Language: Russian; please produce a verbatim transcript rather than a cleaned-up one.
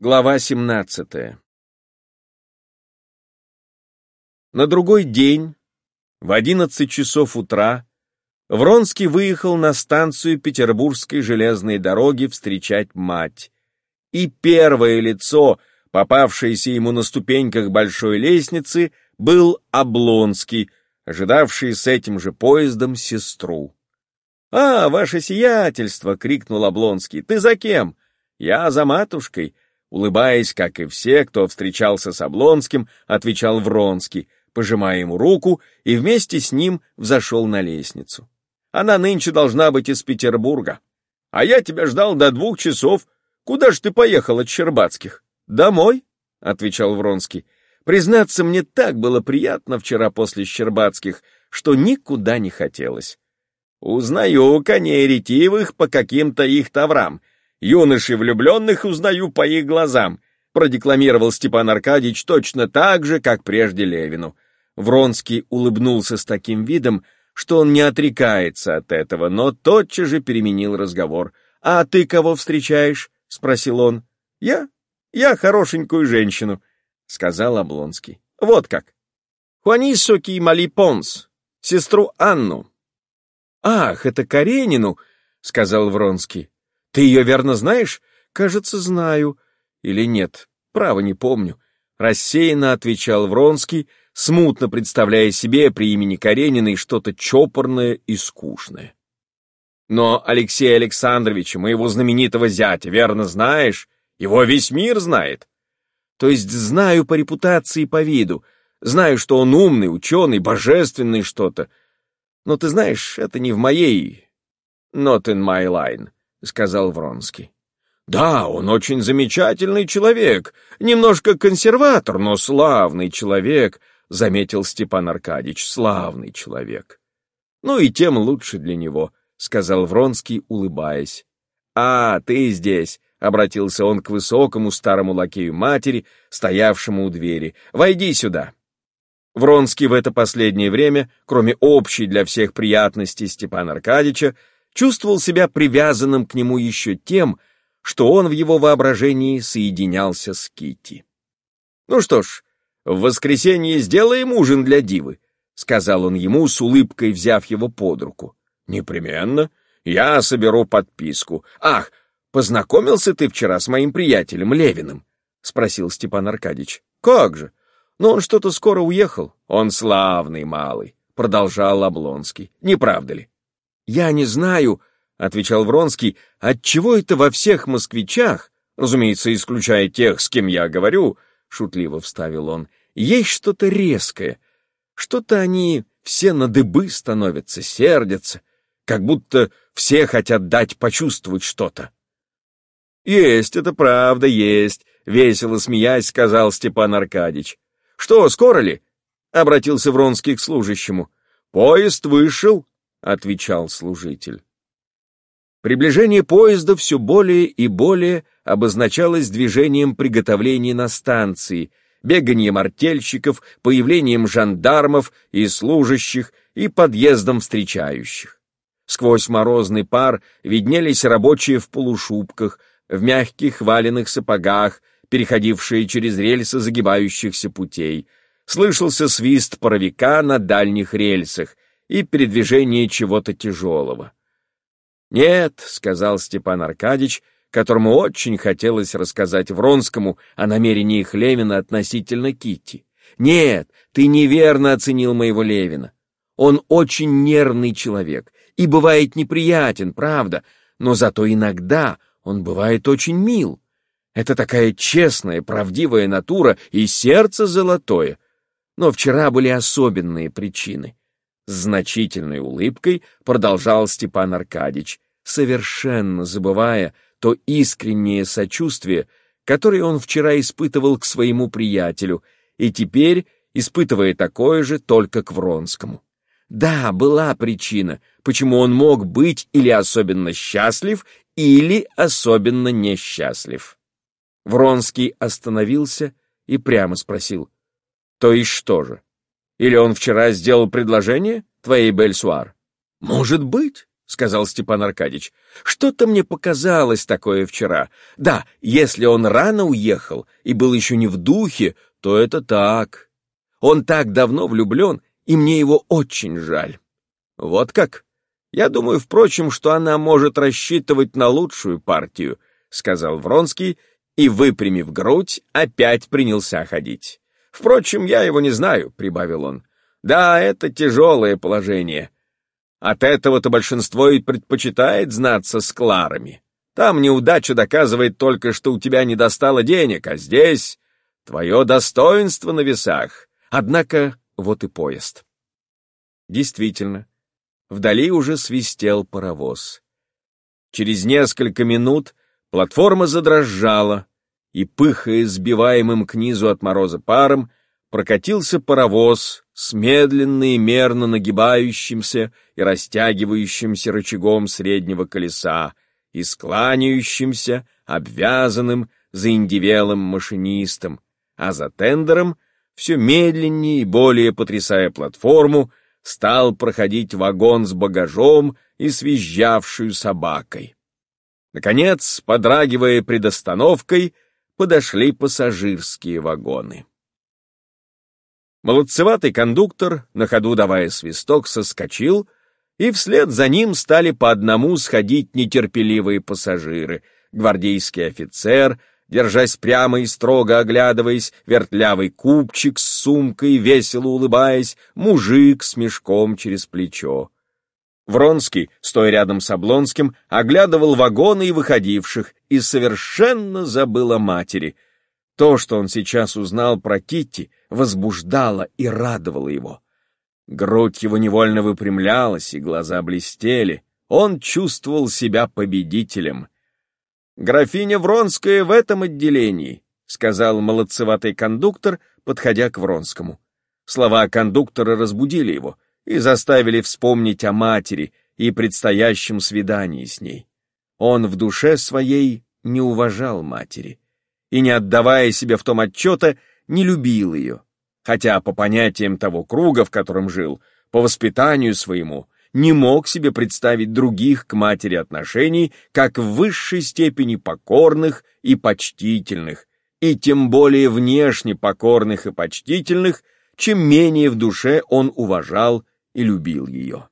Глава семнадцатая. На другой день, в одиннадцать часов утра, Вронский выехал на станцию Петербургской железной дороги встречать мать. И первое лицо, попавшееся ему на ступеньках большой лестницы, был Облонский, ожидавший с этим же поездом сестру. «А, ваше сиятельство!» — крикнул Облонский. «Ты за кем?» «Я за матушкой». Улыбаясь, как и все, кто встречался с Облонским, отвечал Вронский, пожимая ему руку, и вместе с ним взошел на лестницу. «Она нынче должна быть из Петербурга. А я тебя ждал до двух часов. Куда ж ты поехал от Щербацких?» «Домой», — отвечал Вронский. «Признаться, мне так было приятно вчера после Щербацких, что никуда не хотелось. Узнаю коней ретивых по каким-то их таврам. Юношей влюбленных узнаю по их глазам», — продекламировал Степан Аркадьич точно так же, как прежде Левину. Вронский улыбнулся с таким видом, что он не отрекается от этого, но тотчас же переменил разговор. «А ты кого встречаешь?» — спросил он. «Я? Я хорошенькую женщину», — сказал Облонский. «Вот как. Хуанисо ки Малипонс, сестру Анну». «Ах, это Каренину», — сказал Вронский. «Ты ее верно знаешь?» «Кажется, знаю. Или нет, право не помню», — рассеянно отвечал Вронский, смутно представляя себе при имени Карениной что-то чопорное и скучное. «Но Алексея Александровича, моего знаменитого зятя, верно знаешь? Его весь мир знает». «То есть знаю по репутации и по виду. Знаю, что он умный, ученый, божественный что-то. Но ты знаешь, это не в моей... not in my line», — сказал Вронский. «Да, он очень замечательный человек, немножко консерватор, но славный человек», — заметил Степан Аркадьич, — «славный человек». «Ну и тем лучше для него», — сказал Вронский, улыбаясь. «А, ты здесь», — обратился он к высокому старому лакею матери, стоявшему у двери. «Войди сюда». Вронский в это последнее время, кроме общей для всех приятностей Степана Аркадьича, чувствовал себя привязанным к нему еще тем, что он в его воображении соединялся с Китти. «Ну что ж, в воскресенье сделаем ужин для дивы», — сказал он ему с улыбкой, взяв его под руку. «Непременно. Я соберу подписку. Ах, познакомился ты вчера с моим приятелем Левиным?» — спросил Степан Аркадьич. «Как же? Но он что-то скоро уехал». «Он славный малый», — продолжал Облонский. «Не правда ли?» «Я не знаю», — отвечал Вронский, — «отчего это во всех москвичах, разумеется, исключая тех, с кем я говорю», — шутливо вставил он, — «есть что-то резкое. Что-то они все на дыбы становятся, сердятся, как будто все хотят дать почувствовать что-то». «Есть, это правда, есть», — весело смеясь сказал Степан Аркадьич. «Что, скоро ли?» — обратился Вронский к служащему. «Поезд вышел», — отвечал служитель. Приближение поезда все более и более обозначалось движением приготовлений на станции, беганием артельщиков, появлением жандармов и служащих и подъездом встречающих. Сквозь морозный пар виднелись рабочие в полушубках, в мягких валеных сапогах, переходившие через рельсы загибающихся путей. Слышался свист паровика на дальних рельсах и передвижение чего-то тяжелого. «Нет», — сказал Степан Аркадьич, которому очень хотелось рассказать Вронскому о намерениях Левина относительно Китти. «Нет, ты неверно оценил моего Левина. Он очень нервный человек и бывает неприятен, правда, но зато иногда он бывает очень мил. Это такая честная, правдивая натура и сердце золотое. Но вчера были особенные причины». С значительной улыбкой продолжал Степан Аркадьич, совершенно забывая то искреннее сочувствие, которое он вчера испытывал к своему приятелю, и теперь испытывая такое же только к Вронскому. Да, была причина, почему он мог быть или особенно счастлив, или особенно несчастлив. Вронский остановился и прямо спросил: «То есть что же? Или он вчера сделал предложение твоей Бельсуар?» «Может быть», — сказал Степан Аркадьич. Что-то мне показалось такое вчера. Да, если он рано уехал и был еще не в духе, то это так. Он так давно влюблен, и мне его очень жаль. Вот как? Я думаю, впрочем, что она может рассчитывать на лучшую партию, сказал Вронский и, выпрямив грудь, опять принялся ходить. Впрочем, я его не знаю, прибавил он. Да, это тяжелое положение. От этого-то большинство и предпочитает знаться с Кларами. Там неудача доказывает только, что у тебя не достало денег, а здесь твое достоинство на весах. Однако вот и поезд. Действительно, вдали уже свистел паровоз. Через несколько минут платформа задрожала, и, пыхая сбиваемым к низу от мороза паром, прокатился паровоз с медленно и мерно нагибающимся и растягивающимся рычагом среднего колеса и с кланяющимся, обвязанным заиндевелым машинистом, а за тендером, все медленнее и более потрясая платформу, стал проходить вагон с багажом и с визжавшую собакой. Наконец, подрагивая пред остановкой, подошли пассажирские вагоны. Молодцеватый кондуктор, на ходу давая свисток, соскочил, и вслед за ним стали по одному сходить нетерпеливые пассажиры, гвардейский офицер, держась прямо и строго оглядываясь, вертлявый купчик с сумкой, весело улыбаясь, мужик с мешком через плечо. Вронский, стоя рядом с Облонским, оглядывал вагоны и выходивших и совершенно забыл о матери. То, что он сейчас узнал про Китти, возбуждало и радовало его. Грудь его невольно выпрямлялась, и глаза блестели. Он чувствовал себя победителем. «Графиня Вронская в этом отделении», — сказал молодцеватый кондуктор, подходя к Вронскому. Слова кондуктора разбудили его и заставили вспомнить о матери и предстоящем свидании с ней. Он в душе своей не уважал матери и, не отдавая себе в том отчета, не любил ее, хотя по понятиям того круга, в котором жил, по воспитанию своему, не мог себе представить других к матери отношений, как в высшей степени покорных и почтительных, и тем более внешне покорных и почтительных, чем менее в душе он уважал и любил ее.